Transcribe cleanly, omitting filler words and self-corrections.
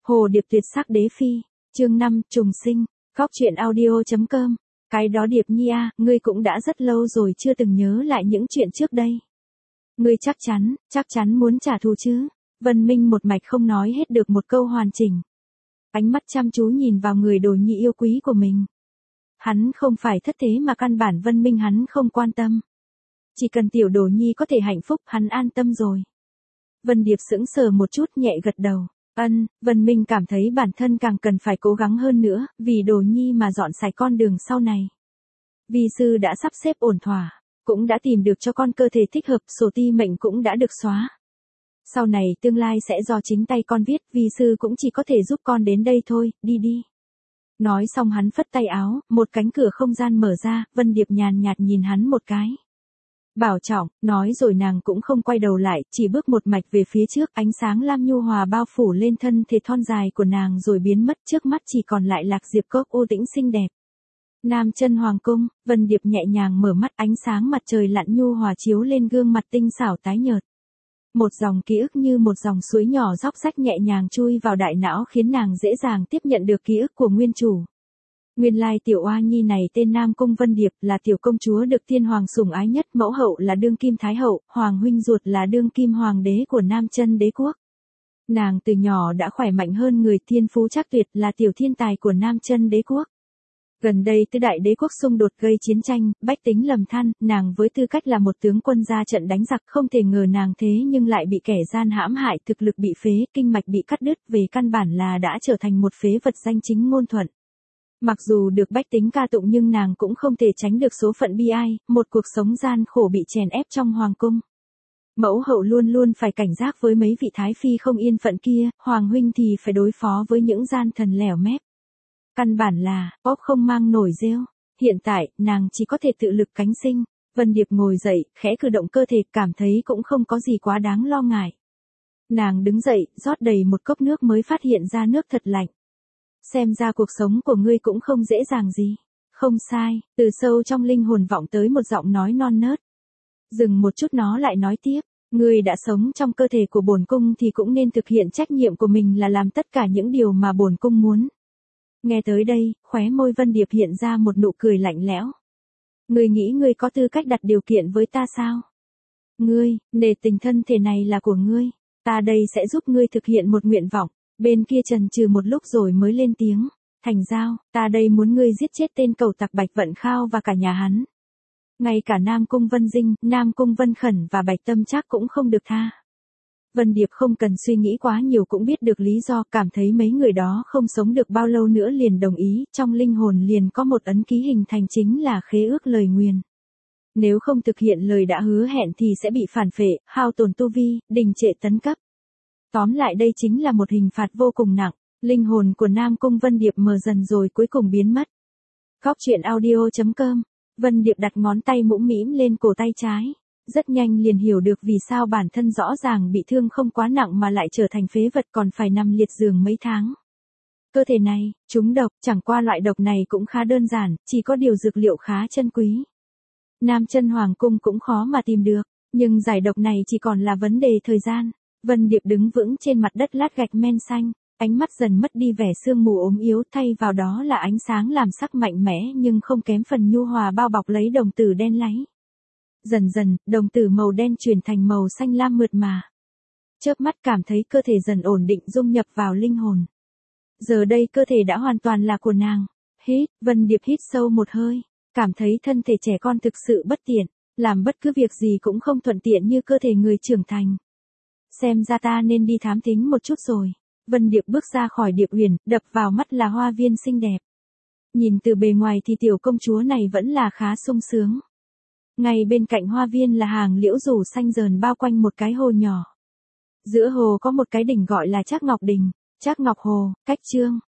Hồ Điệp tuyệt sắc đế phi, chương 5, trùng sinh, góc truyện audio.com. Cái đó Điệp Nhi à, ngươi cũng đã rất lâu rồi chưa từng nhớ lại những chuyện trước đây. Ngươi chắc chắn muốn trả thù chứ? Vân Minh một mạch không nói hết được một câu hoàn chỉnh. Ánh mắt chăm chú nhìn vào người Đồ Nhi yêu quý của mình. Hắn không phải thất thế mà căn bản Vân Minh hắn không quan tâm. Chỉ cần tiểu Đồ Nhi có thể hạnh phúc hắn an tâm rồi. Vân Điệp sững sờ một chút nhẹ gật đầu. Vân Minh cảm thấy bản thân càng cần phải cố gắng hơn nữa, vì Đồ Nhi mà dọn sạch con đường sau này. Vi sư đã sắp xếp ổn thỏa, cũng đã tìm được cho con cơ thể thích hợp, sổ ti mệnh cũng đã được xóa. Sau này tương lai sẽ do chính tay con viết, vi sư cũng chỉ có thể giúp con đến đây thôi, đi đi. Nói xong hắn phất tay áo, một cánh cửa không gian mở ra, Vân Điệp nhàn nhạt nhìn hắn một cái. Bảo trọng, nói rồi nàng cũng không quay đầu lại, chỉ bước một mạch về phía trước, ánh sáng lam nhu hòa bao phủ lên thân thể thon dài của nàng rồi biến mất, trước mắt chỉ còn lại Lạc Diệp Cốc u tĩnh xinh đẹp. Nam Chân Hoàng cung, Vân Điệp nhẹ nhàng mở mắt, ánh sáng mặt trời lặn nhu hòa chiếu lên gương mặt tinh xảo tái nhợt. Một dòng ký ức như một dòng suối nhỏ róc rách nhẹ nhàng chui vào đại não khiến nàng dễ dàng tiếp nhận được ký ức của nguyên chủ. Nguyên lai tiểu oa nhi này tên Nam Cung Vân Điệp, là tiểu công chúa được tiên hoàng sủng ái nhất, mẫu hậu là đương kim thái hậu, hoàng huynh ruột là đương kim hoàng đế của Nam Chân đế quốc. Nàng từ nhỏ đã khỏe mạnh hơn người, thiên phú chắc tuyệt, là tiểu thiên tài của Nam Chân đế quốc. Gần đây tứ đại đế quốc xung đột gây chiến tranh, bách tính lầm than, nàng với tư cách là một tướng quân ra trận đánh giặc, không thể ngờ nàng thế nhưng lại bị kẻ gian hãm hại, thực lực bị phế, kinh mạch bị cắt đứt, về căn bản là đã trở thành một phế vật danh chính ngôn thuận. Mặc dù được bách tính ca tụng nhưng nàng cũng không thể tránh được số phận bi ai, một cuộc sống gian khổ bị chèn ép trong hoàng cung. Mẫu hậu luôn luôn phải cảnh giác với mấy vị thái phi không yên phận kia, hoàng huynh thì phải đối phó với những gian thần lẻo mép. Căn bản là, ốc không mang nổi rêu. Hiện tại, nàng chỉ có thể tự lực cánh sinh. Vân Điệp ngồi dậy, khẽ cử động cơ thể, cảm thấy cũng không có gì quá đáng lo ngại. Nàng đứng dậy, rót đầy một cốc nước mới phát hiện ra nước thật lạnh. Xem ra cuộc sống của ngươi cũng không dễ dàng gì. Không sai, từ sâu trong linh hồn vọng tới một giọng nói non nớt. Dừng một chút nó lại nói tiếp. Ngươi đã sống trong cơ thể của bổn cung thì cũng nên thực hiện trách nhiệm của mình là làm tất cả những điều mà bổn cung muốn. Nghe tới đây, khóe môi Vân Điệp hiện ra một nụ cười lạnh lẽo. Ngươi nghĩ ngươi có tư cách đặt điều kiện với ta sao? Ngươi, nể tình thân thể này là của ngươi. Ta đây sẽ giúp ngươi thực hiện một nguyện vọng. Bên kia chần chừ một lúc rồi mới lên tiếng. Thành giao, ta đây muốn ngươi giết chết tên cẩu tặc Bạch Vận Khao và cả nhà hắn. Ngay cả Nam Cung Vân Dinh, Nam Cung Vân Khẩn và Bạch Tâm Trác cũng không được tha. Vân Điệp không cần suy nghĩ quá nhiều cũng biết được lý do, cảm thấy mấy người đó không sống được bao lâu nữa liền đồng ý, trong linh hồn liền có một ấn ký hình thành, chính là khế ước lời nguyền. Nếu không thực hiện lời đã hứa hẹn thì sẽ bị phản phệ, hao tổn tu vi, đình trệ tấn cấp. Tóm lại đây chính là một hình phạt vô cùng nặng, linh hồn của Nam Cung Vân Điệp mờ dần rồi cuối cùng biến mất. Góc truyện audio.com, Vân Điệp đặt ngón tay mũm mĩm lên cổ tay trái. Rất nhanh liền hiểu được vì sao bản thân rõ ràng bị thương không quá nặng mà lại trở thành phế vật còn phải nằm liệt giường mấy tháng. Cơ thể này, trúng độc, chẳng qua loại độc này cũng khá đơn giản, chỉ có điều dược liệu khá chân quý. Nam Chân Hoàng cung cũng khó mà tìm được, nhưng giải độc này chỉ còn là vấn đề thời gian. Vân Điệp đứng vững trên mặt đất lát gạch men xanh, ánh mắt dần mất đi vẻ sương mù ốm yếu, thay vào đó là ánh sáng làm sắc mạnh mẽ nhưng không kém phần nhu hòa bao bọc lấy đồng tử đen láy. Dần dần, đồng tử màu đen chuyển thành màu xanh lam mượt mà. Chớp mắt cảm thấy cơ thể dần ổn định dung nhập vào linh hồn. Giờ đây cơ thể đã hoàn toàn là của nàng. Vân Điệp hít sâu một hơi, cảm thấy thân thể trẻ con thực sự bất tiện, làm bất cứ việc gì cũng không thuận tiện như cơ thể người trưởng thành. Xem ra ta nên đi thám thính một chút rồi. Vân Điệp bước ra khỏi Điệp Huyền, đập vào mắt là hoa viên xinh đẹp. Nhìn từ bề ngoài thì tiểu công chúa này vẫn là khá sung sướng. Ngay bên cạnh hoa viên là hàng liễu rủ xanh rờn bao quanh một cái hồ nhỏ. Giữa hồ có một cái đỉnh gọi là Trác Ngọc Đình, Trác Ngọc Hồ, cách chương.